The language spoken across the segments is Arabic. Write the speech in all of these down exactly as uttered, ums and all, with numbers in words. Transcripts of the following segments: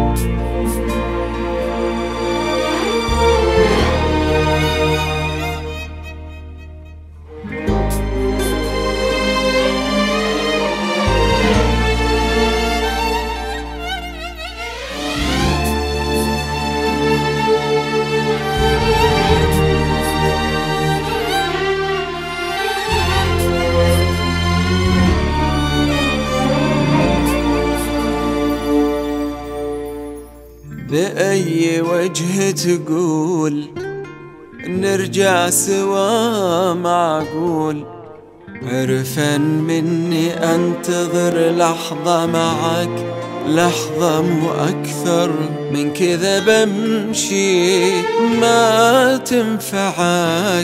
بأي وجه تقول نرجع سوا معقول؟ عرفا مني أنتظر لحظة معك، لحظة مو أكثر من كذا بمشي ما تنفعك.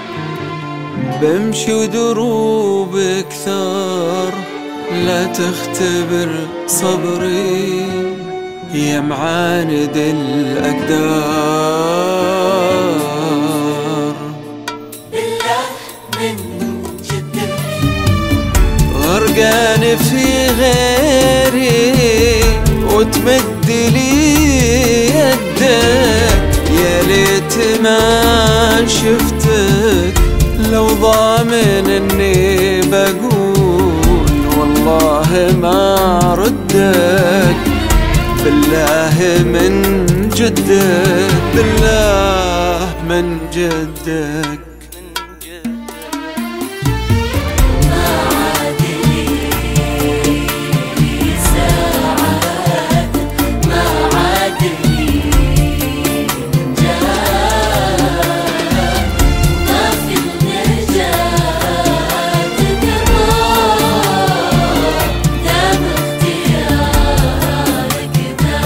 بمشي ودروب أكثر لا تختبر صبري يا معاند الأقدار. بالله من جدك غرقان في غيري وتمد لي يدك، يا ليت ما شفتك لو ضامن اني بقول والله ما ردك. بالله من جدك، بالله من جدك. ما عاد لي ساعات، ما عاد لي نجاة، ما في النجاة قرار دام اختيارك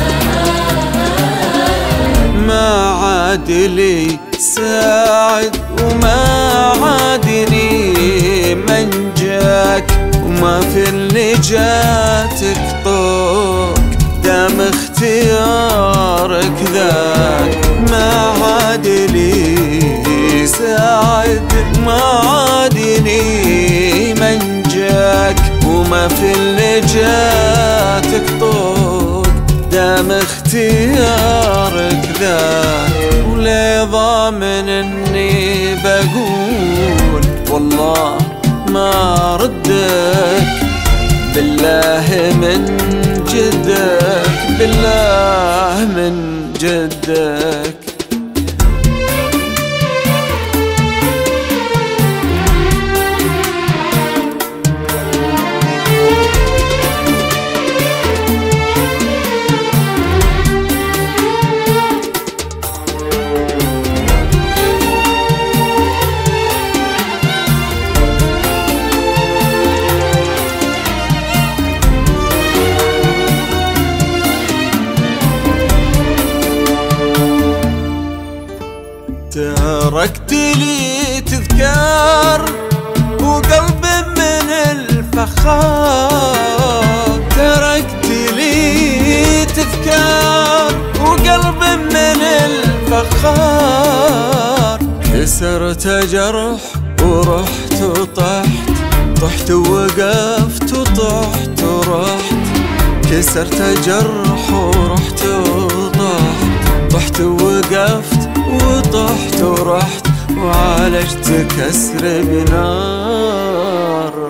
ما عاد لي ساعد وما عادني منجاك، وما في نجاتك طوق دام اختيارك ذاك. ما عاد لي ساعد ما عادني منجاك، وما في نجاتك طوق دام اختيارك ذاك. ولا ضامن اني بقول والله ما ردك. بالله من جدك، بالله من جدك. تركت لي تذكار وقلب من الفخار، تركت لي تذكار وقلب من الفخار. كسرت جرح ورحت وطحت، طحت ووقفت وطحت ورحت. كسرت جرح ورحت وطحت، طحت ووقفت وطحت ورحت. وعالجت كسر بنار،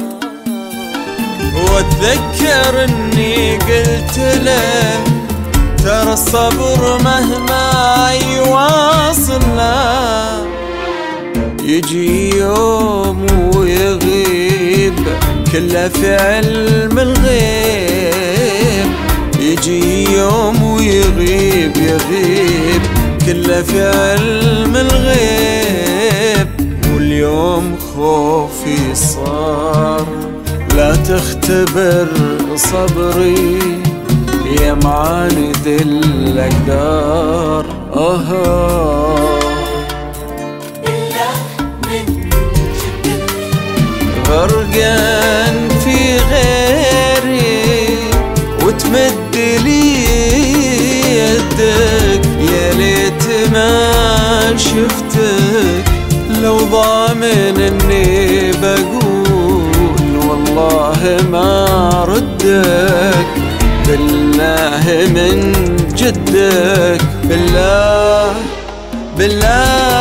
واتذكر اني قلت له ترى الصبر مهما يواصل له يجي يوم ويغيب كله في علم الغيب. يجي يوم ويغيب يغيب كله في علم الغيب. واليوم خوفي صار لا تختبر صبري يا معاند الأقدار. آه بالله من جدك غرقان في غيري وتمد لي يدك، يا ليت ما شفتك لو ضامن اني بقول والله ما ردك. بالله من جدك بالله بالله